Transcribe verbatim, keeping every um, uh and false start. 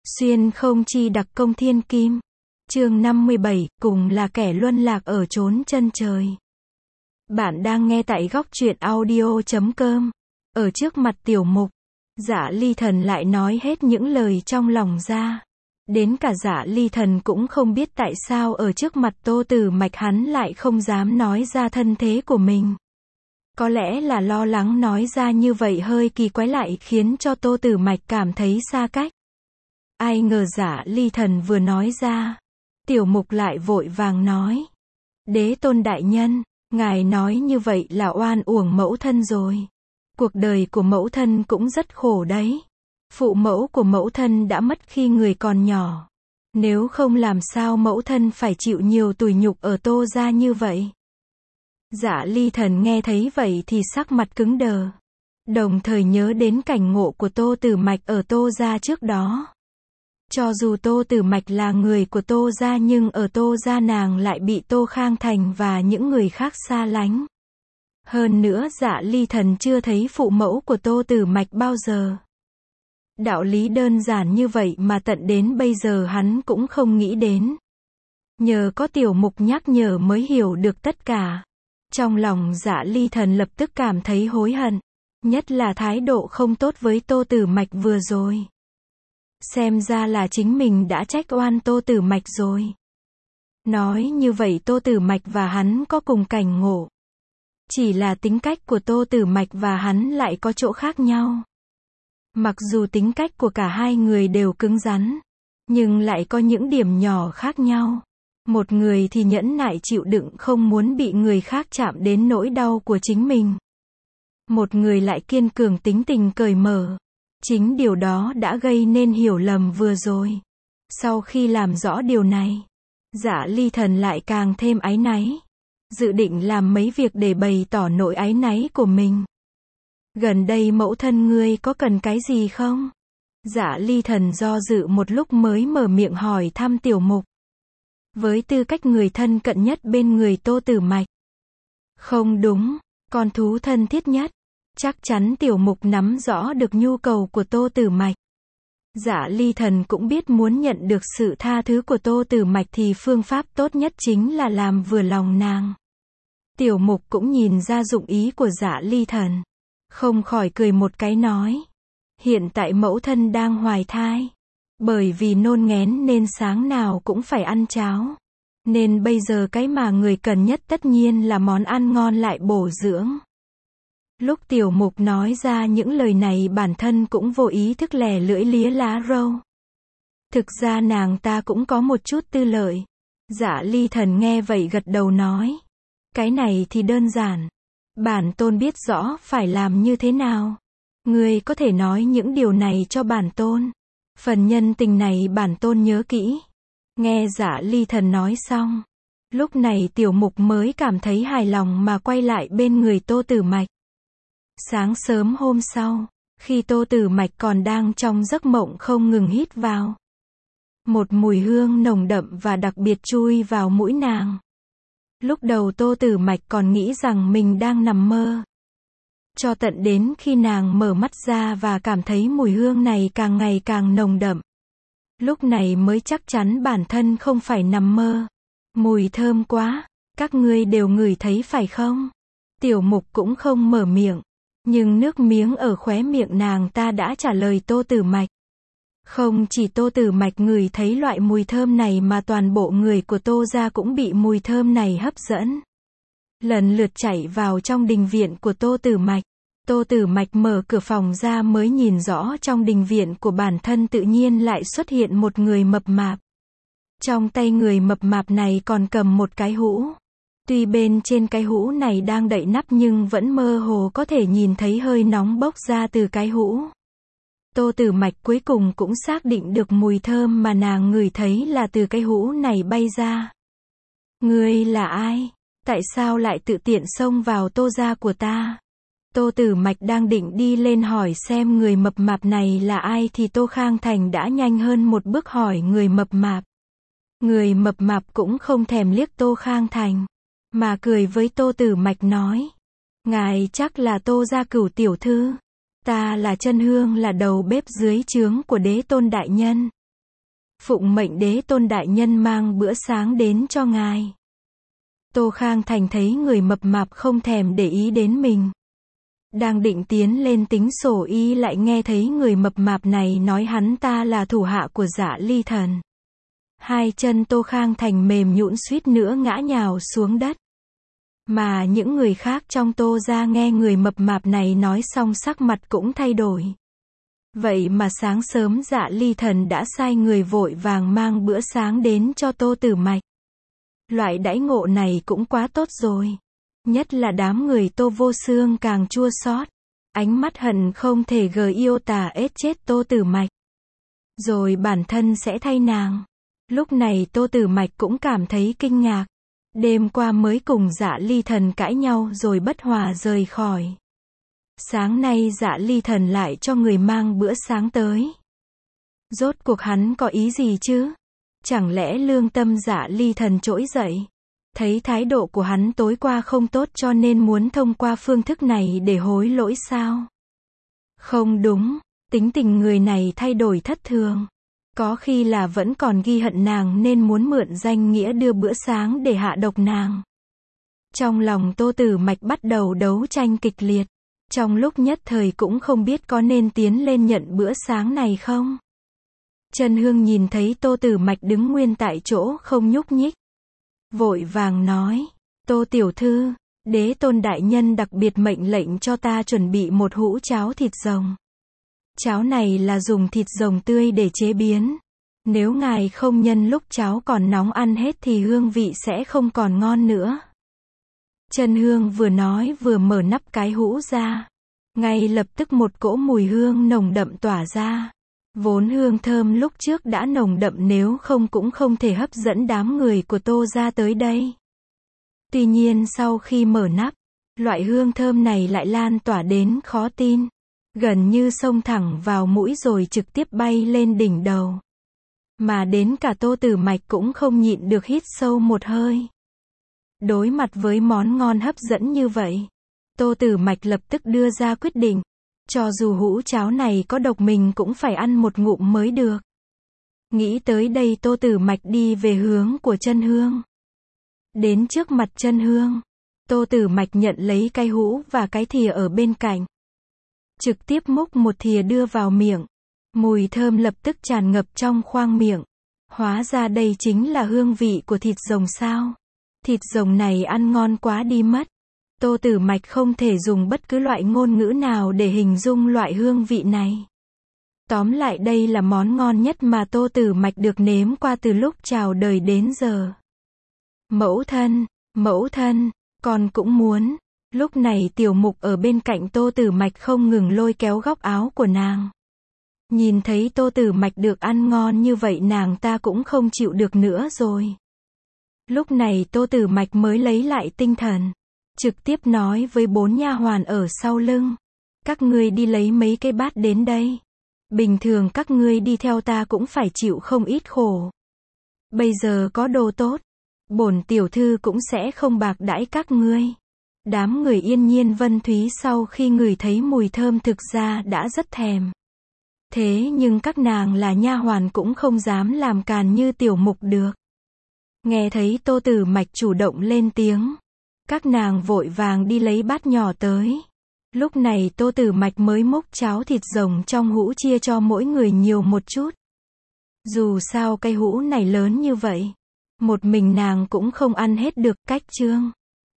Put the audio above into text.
Xuyên không chi đặc công thiên kim. Chương năm mươi bảy, cùng là kẻ luân lạc ở chốn chân trời. Bạn đang nghe tại góc truyện audio chấm com. Ở trước mặt tiểu mục, Dạ Ly Thần lại nói hết những lời trong lòng ra. Đến cả Dạ Ly Thần cũng không biết tại sao ở trước mặt Tô Tử Mạch hắn lại không dám nói ra thân thế của mình. Có lẽ là lo lắng nói ra như vậy hơi kỳ quái lại khiến cho Tô Tử Mạch cảm thấy xa cách. Ai ngờ Dạ Ly Thần vừa nói ra, tiểu mục lại vội vàng nói: Đế tôn đại nhân, ngài nói như vậy là oan uổng mẫu thân rồi. Cuộc đời của mẫu thân cũng rất khổ đấy. Phụ mẫu của mẫu thân đã mất khi người còn nhỏ. Nếu không làm sao mẫu thân phải chịu nhiều tủi nhục ở Tô gia như vậy. Dạ Ly Thần nghe thấy vậy thì sắc mặt cứng đờ. Đồng thời nhớ đến cảnh ngộ của Tô Tử Mạch ở Tô gia trước đó. Cho dù Tô Tử Mạch là người của Tô gia nhưng ở Tô gia nàng lại bị Tô Khang Thành và những người khác xa lánh. Hơn nữa Dạ Ly Thần chưa thấy phụ mẫu của Tô Tử Mạch bao giờ. Đạo lý đơn giản như vậy mà tận đến bây giờ hắn cũng không nghĩ đến. Nhờ có tiểu mục nhắc nhở mới hiểu được tất cả. Trong lòng Dạ Ly Thần lập tức cảm thấy hối hận. Nhất là thái độ không tốt với Tô Tử Mạch vừa rồi. Xem ra là chính mình đã trách oan Tô Tử Mạch rồi. Nói như vậy Tô Tử Mạch và hắn có cùng cảnh ngộ. Chỉ là tính cách của Tô Tử Mạch và hắn lại có chỗ khác nhau. Mặc dù tính cách của cả hai người đều cứng rắn, nhưng lại có những điểm nhỏ khác nhau. Một người thì nhẫn nại chịu đựng không muốn bị người khác chạm đến nỗi đau của chính mình. Một người lại kiên cường tính tình cởi mở. Chính điều đó đã gây nên hiểu lầm vừa rồi. Sau khi làm rõ điều này, Dạ Ly Thần lại càng thêm áy náy. Dự định làm mấy việc để bày tỏ nỗi áy náy của mình. Gần đây mẫu thân ngươi có cần cái gì không? Dạ Ly Thần do dự một lúc mới mở miệng hỏi thăm tiểu mục. Với tư cách người thân cận nhất bên người Tô Tử Mạch. Không đúng, con thú thân thiết nhất. Chắc chắn tiểu mục nắm rõ được nhu cầu của Tô Tử Mạch. Dạ Ly Thần cũng biết muốn nhận được sự tha thứ của Tô Tử Mạch thì phương pháp tốt nhất chính là làm vừa lòng nàng. Tiểu mục cũng nhìn ra dụng ý của Dạ Ly Thần. Không khỏi cười một cái nói. Hiện tại mẫu thân đang hoài thai. Bởi vì nôn nghén nên sáng nào cũng phải ăn cháo. Nên bây giờ cái mà người cần nhất tất nhiên là món ăn ngon lại bổ dưỡng. Lúc tiểu mục nói ra những lời này bản thân cũng vô ý thức lè lưỡi lía lá râu. Thực ra nàng ta cũng có một chút tư lợi. Dạ Ly Thần nghe vậy gật đầu nói. Cái này thì đơn giản. Bản tôn biết rõ phải làm như thế nào. Ngươi có thể nói những điều này cho bản tôn. Phần nhân tình này bản tôn nhớ kỹ. Nghe Dạ Ly Thần nói xong. Lúc này tiểu mục mới cảm thấy hài lòng mà quay lại bên người Tô Tử Mạch. Sáng sớm hôm sau, khi Tô Tử Mạch còn đang trong giấc mộng không ngừng hít vào. Một mùi hương nồng đậm và đặc biệt chui vào mũi nàng. Lúc đầu Tô Tử Mạch còn nghĩ rằng mình đang nằm mơ. Cho tận đến khi nàng mở mắt ra và cảm thấy mùi hương này càng ngày càng nồng đậm. Lúc này mới chắc chắn bản thân không phải nằm mơ. Mùi thơm quá, các ngươi đều ngửi thấy phải không? Tiểu mục cũng không mở miệng. Nhưng nước miếng ở khóe miệng nàng ta đã trả lời Tô Tử Mạch. Không chỉ Tô Tử Mạch ngửi thấy loại mùi thơm này mà toàn bộ người của Tô gia cũng bị mùi thơm này hấp dẫn. Lần lượt chạy vào trong đình viện của Tô Tử Mạch. Tô Tử Mạch mở cửa phòng ra mới nhìn rõ trong đình viện của bản thân tự nhiên lại xuất hiện một người mập mạp. Trong tay người mập mạp này còn cầm một cái hũ. Tuy bên trên cái hũ này đang đậy nắp nhưng vẫn mơ hồ có thể nhìn thấy hơi nóng bốc ra từ cái hũ. Tô Tử Mạch cuối cùng cũng xác định được mùi thơm mà nàng ngửi thấy là từ cái hũ này bay ra. Ngươi là ai? Tại sao lại tự tiện xông vào Tô gia của ta? Tô Tử Mạch đang định đi lên hỏi xem người mập mạp này là ai thì Tô Khang Thành đã nhanh hơn một bước hỏi người mập mạp. Người mập mạp cũng không thèm liếc Tô Khang Thành. Mà cười với Tô Tử Mạch nói. Ngài chắc là Tô gia cửu tiểu thư. Ta là Chân Hương là đầu bếp dưới trướng của đế tôn đại nhân. phụng mệnh Đế Tôn đại nhân mang bữa sáng đến cho ngài. Tô Khang Thành thấy người mập mạp không thèm để ý đến mình. Đang định tiến lên tính sổ y lại nghe thấy người mập mạp này nói hắn ta là thủ hạ của Dạ Ly Thần. Hai chân Tô Khang Thành mềm nhũn suýt nữa ngã nhào xuống đất. Mà những người khác trong Tô gia nghe người mập mạp này nói xong sắc mặt cũng thay đổi. Vậy mà sáng sớm Dạ Ly Thần đã sai người vội vàng mang bữa sáng đến cho Tô Tử Mạch. Loại đãi ngộ này cũng quá tốt rồi. Nhất là đám người Tô Vô Xương càng chua xót. Ánh mắt hận không thể gờ yêu tà ết chết Tô Tử Mạch. Rồi bản thân sẽ thay nàng. Lúc này Tô Tử Mạch cũng cảm thấy kinh ngạc. Đêm qua mới cùng Dạ Ly Thần cãi nhau rồi bất hòa rời khỏi. Sáng nay Dạ Ly Thần lại cho người mang bữa sáng tới. Rốt cuộc hắn có ý gì chứ? Chẳng lẽ lương tâm Dạ Ly Thần trỗi dậy? Thấy thái độ của hắn tối qua không tốt cho nên muốn thông qua phương thức này để hối lỗi sao? Không đúng, tính tình người này thay đổi thất thường. Có khi là vẫn còn ghi hận nàng nên muốn mượn danh nghĩa đưa bữa sáng để hạ độc nàng. Trong lòng Tô Tử Mạch bắt đầu đấu tranh kịch liệt. Trong lúc nhất thời cũng không biết có nên tiến lên nhận bữa sáng này không. Trần Hương nhìn thấy Tô Tử Mạch đứng nguyên tại chỗ không nhúc nhích. Vội vàng nói, Tô tiểu thư, Đế Tôn đại nhân đặc biệt mệnh lệnh cho ta chuẩn bị một hũ cháo thịt rồng. Cháo này là dùng thịt rồng tươi để chế biến. Nếu ngài không nhân lúc cháo còn nóng ăn hết thì hương vị sẽ không còn ngon nữa. Trần Hương vừa nói vừa mở nắp cái hũ ra. Ngay lập tức một cỗ mùi hương nồng đậm tỏa ra. Vốn hương thơm lúc trước đã nồng đậm nếu không cũng không thể hấp dẫn đám người của Tô gia tới đây. Tuy nhiên sau khi mở nắp, loại hương thơm này lại lan tỏa đến khó tin. Gần như xông thẳng vào mũi rồi trực tiếp bay lên đỉnh đầu. Mà đến cả Tô Tử Mạch cũng không nhịn được hít sâu một hơi. Đối mặt với món ngon hấp dẫn như vậy, Tô Tử Mạch lập tức đưa ra quyết định. Cho dù hũ cháo này có độc mình cũng phải ăn một ngụm mới được. Nghĩ tới đây Tô Tử Mạch đi về hướng của Trân Hương. Đến trước mặt Trân Hương, Tô Tử Mạch nhận lấy cái hũ và cái thìa ở bên cạnh. Trực tiếp múc một thìa đưa vào miệng. Mùi thơm lập tức tràn ngập trong khoang miệng. Hóa ra đây chính là hương vị của thịt rồng sao? Thịt rồng này ăn ngon quá đi mất. Tô Tử Mạch không thể dùng bất cứ loại ngôn ngữ nào để hình dung loại hương vị này. Tóm lại đây là món ngon nhất mà Tô Tử Mạch được nếm qua từ lúc chào đời đến giờ. Mẫu thân, mẫu thân, con cũng muốn. Lúc này Tiểu Mục ở bên cạnh Tô Tử Mạch không ngừng lôi kéo góc áo của nàng. Nhìn thấy Tô Tử Mạch được ăn ngon như vậy nàng ta cũng không chịu được nữa rồi. Lúc này Tô Tử Mạch mới lấy lại tinh thần. Trực tiếp nói với bốn nha hoàn ở sau lưng. Các ngươi đi lấy mấy cái bát đến đây. Bình thường các ngươi đi theo ta cũng phải chịu không ít khổ. Bây giờ có đồ tốt. Bổn tiểu thư cũng sẽ không bạc đãi các ngươi. Đám người Yên Nhiên Vân Thúy sau khi ngửi thấy mùi thơm thực ra đã rất thèm. Thế nhưng các nàng là nha hoàn cũng không dám làm càn như Tiểu Mục được. Nghe thấy Tô Tử Mạch chủ động lên tiếng. Các nàng vội vàng đi lấy bát nhỏ tới. Lúc này Tô Tử Mạch mới múc cháo thịt rồng trong hũ chia cho mỗi người nhiều một chút. Dù sao cái hũ này lớn như vậy, một mình nàng cũng không ăn hết được. Cách chương